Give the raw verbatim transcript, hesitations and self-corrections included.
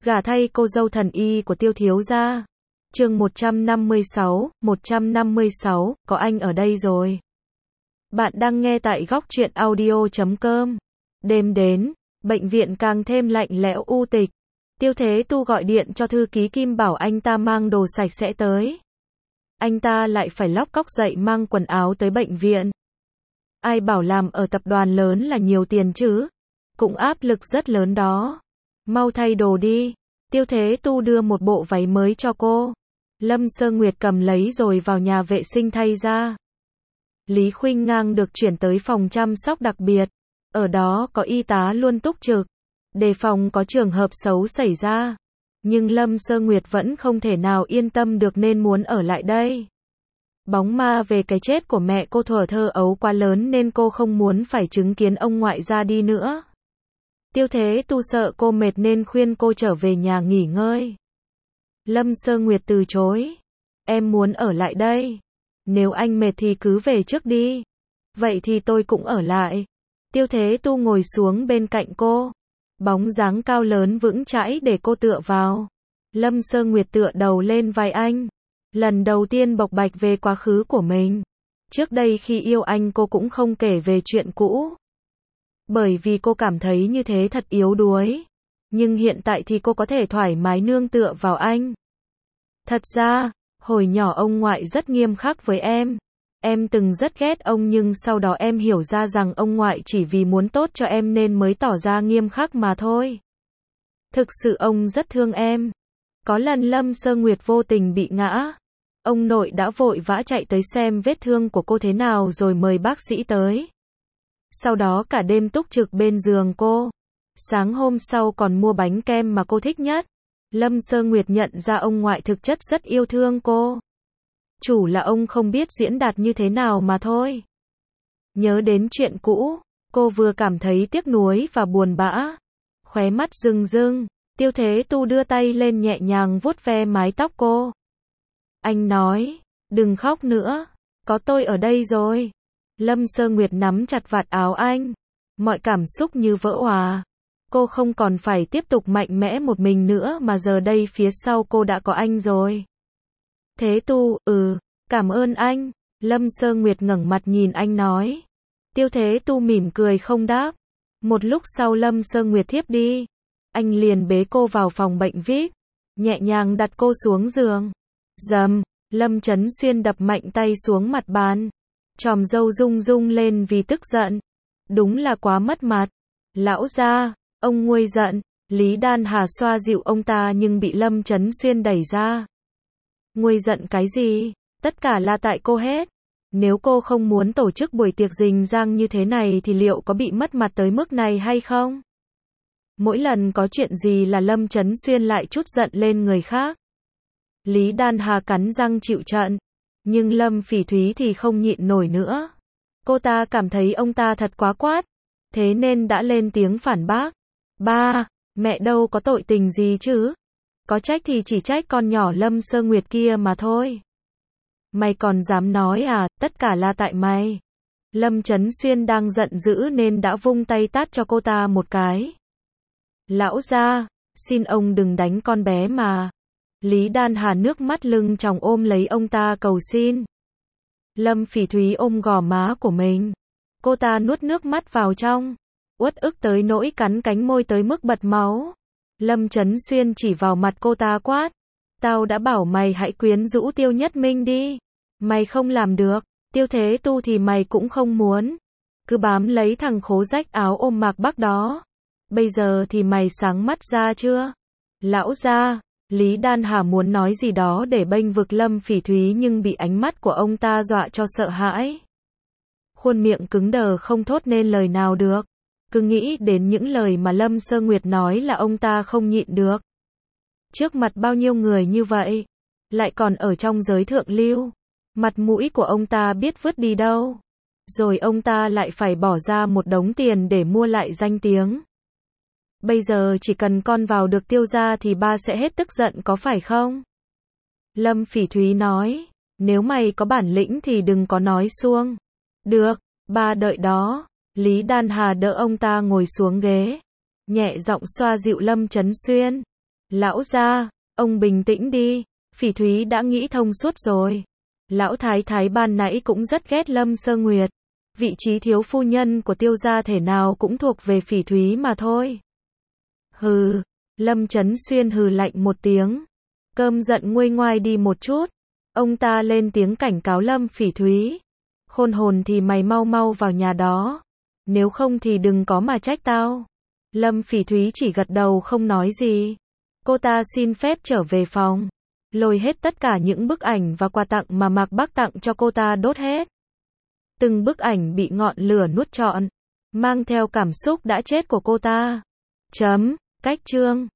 Gả thay cô dâu thần y của Tiêu thiếu gia. Chương một trăm năm mươi sáu, một trăm năm mươi sáu, có anh ở đây rồi. Bạn đang nghe tại góc truyện audio chấm com. Đêm đến, bệnh viện càng thêm lạnh lẽo u tịch. Tiêu Thế Tu gọi điện cho thư ký Kim bảo anh ta mang đồ sạch sẽ tới. Anh ta lại phải lóc cóc dậy mang quần áo tới bệnh viện. Ai bảo làm ở tập đoàn lớn là nhiều tiền chứ? Cũng áp lực rất lớn đó. Mau thay đồ đi. Tiêu Thế Tu đưa một bộ váy mới cho cô. Lâm Sơ Nguyệt cầm lấy rồi vào nhà vệ sinh thay ra. Lý Khuynh Ngang được chuyển tới phòng chăm sóc đặc biệt. Ở đó có y tá luôn túc trực, đề phòng có trường hợp xấu xảy ra. Nhưng Lâm Sơ Nguyệt vẫn không thể nào yên tâm được nên muốn ở lại đây. Bóng ma về cái chết của mẹ cô thuở thơ ấu quá lớn nên cô không muốn phải chứng kiến ông ngoại ra đi nữa. Tiêu Thế Tu sợ cô mệt nên khuyên cô trở về nhà nghỉ ngơi. Lâm Sơ Nguyệt từ chối. Em muốn ở lại đây. Nếu anh mệt thì cứ về trước đi. Vậy thì tôi cũng ở lại. Tiêu Thế Tu ngồi xuống bên cạnh cô. Bóng dáng cao lớn vững chãi để cô tựa vào. Lâm Sơ Nguyệt tựa đầu lên vai anh. Lần đầu tiên bộc bạch về quá khứ của mình. Trước đây khi yêu anh cô cũng không kể về chuyện cũ. Bởi vì cô cảm thấy như thế thật yếu đuối. Nhưng hiện tại thì cô có thể thoải mái nương tựa vào anh. Thật ra, hồi nhỏ ông ngoại rất nghiêm khắc với em. Em từng rất ghét ông nhưng sau đó em hiểu ra rằng ông ngoại chỉ vì muốn tốt cho em nên mới tỏ ra nghiêm khắc mà thôi. Thực sự ông rất thương em. Có lần Lâm Sơ Nguyệt vô tình bị ngã. Ông nội đã vội vã chạy tới xem vết thương của cô thế nào rồi mời bác sĩ tới. Sau đó cả đêm túc trực bên giường cô. Sáng hôm sau còn mua bánh kem mà cô thích nhất. Lâm Sơ Nguyệt nhận ra ông ngoại thực chất rất yêu thương cô. Chủ là ông không biết diễn đạt như thế nào mà thôi. Nhớ đến chuyện cũ, cô vừa cảm thấy tiếc nuối và buồn bã. Khóe mắt rưng rưng, Tiêu Thế Tu đưa tay lên nhẹ nhàng vuốt ve mái tóc cô. Anh nói, đừng khóc nữa, có tôi ở đây rồi. Lâm Sơ Nguyệt nắm chặt vạt áo anh. Mọi cảm xúc như vỡ òa. Cô không còn phải tiếp tục mạnh mẽ một mình nữa mà giờ đây phía sau cô đã có anh rồi. Thế Tu, ừ, cảm ơn anh. Lâm Sơ Nguyệt ngẩng mặt nhìn anh nói. Tiêu Thế Tu mỉm cười không đáp. Một lúc sau Lâm Sơ Nguyệt thiếp đi. Anh liền bế cô vào phòng bệnh vi ai pi, nhẹ nhàng đặt cô xuống giường. Dầm, Lâm Chấn Xuyên đập mạnh tay xuống mặt bàn. Chòm râu rung rung lên vì tức giận. Đúng là quá mất mặt. Lão gia, ông nguôi giận. Lý Đan Hà xoa dịu ông ta nhưng bị Lâm Chấn Xuyên đẩy ra. Nguôi giận cái gì? Tất cả là tại cô hết. Nếu cô không muốn tổ chức buổi tiệc rình rang như thế này thì liệu có bị mất mặt tới mức này hay không? Mỗi lần có chuyện gì là Lâm Chấn Xuyên lại trút giận lên người khác. Lý Đan Hà cắn răng chịu trận. Nhưng Lâm Phỉ Thúy thì không nhịn nổi nữa. Cô ta cảm thấy ông ta thật quá quát. Thế nên đã lên tiếng phản bác. Ba, mẹ đâu có tội tình gì chứ? Có trách thì chỉ trách con nhỏ Lâm Sơ Nguyệt kia mà thôi. Mày còn dám nói à, tất cả là tại mày. Lâm Chấn Xuyên đang giận dữ nên đã vung tay tát cho cô ta một cái. Lão gia, xin ông đừng đánh con bé mà. Lý Đan Hà nước mắt lưng tròng ôm lấy ông ta cầu xin. Lâm Phỉ Thúy ôm gò má của mình. Cô ta nuốt nước mắt vào trong. Uất ức tới nỗi cắn cánh môi tới mức bật máu. Lâm Chấn Xuyên chỉ vào mặt cô ta quát. Tao đã bảo mày hãy quyến rũ Tiêu Nhất Minh đi. Mày không làm được. Tiêu Thế Tu thì mày cũng không muốn. Cứ bám lấy thằng khố rách áo ôm Mạc Bắc đó. Bây giờ thì mày sáng mắt ra chưa? Lão gia. Lý Đan Hà muốn nói gì đó để bênh vực Lâm Phỉ Thúy nhưng bị ánh mắt của ông ta dọa cho sợ hãi. Khuôn miệng cứng đờ không thốt nên lời nào được. Cứ nghĩ đến những lời mà Lâm Sơ Nguyệt nói là ông ta không nhịn được. Trước mặt bao nhiêu người như vậy, lại còn ở trong giới thượng lưu, mặt mũi của ông ta biết vứt đi đâu. Rồi ông ta lại phải bỏ ra một đống tiền để mua lại danh tiếng. Bây giờ chỉ cần con vào được Tiêu gia thì ba sẽ hết tức giận có phải không? Lâm Phỉ Thúy nói, nếu mày có bản lĩnh thì đừng có nói suông. Được, ba đợi đó. Lý Đan Hà đỡ ông ta ngồi xuống ghế. Nhẹ giọng xoa dịu Lâm Chấn Xuyên. Lão gia, ông bình tĩnh đi, Phỉ Thúy đã nghĩ thông suốt rồi. Lão thái thái ban nãy cũng rất ghét Lâm Sơ Nguyệt. Vị trí thiếu phu nhân của Tiêu gia thể nào cũng thuộc về Phỉ Thúy mà thôi. Hừ, Lâm Chấn Xuyên hừ lạnh một tiếng. Cơm giận nguôi ngoai đi một chút. Ông ta lên tiếng cảnh cáo Lâm Phỉ Thúy. Khôn hồn thì mày mau mau vào nhà đó. Nếu không thì đừng có mà trách tao. Lâm Phỉ Thúy chỉ gật đầu không nói gì. Cô ta xin phép trở về phòng. Lôi hết tất cả những bức ảnh và quà tặng mà Mạc Bắc tặng cho cô ta đốt hết. Từng bức ảnh bị ngọn lửa nuốt trọn. Mang theo cảm xúc đã chết của cô ta. Chấm, cách chương.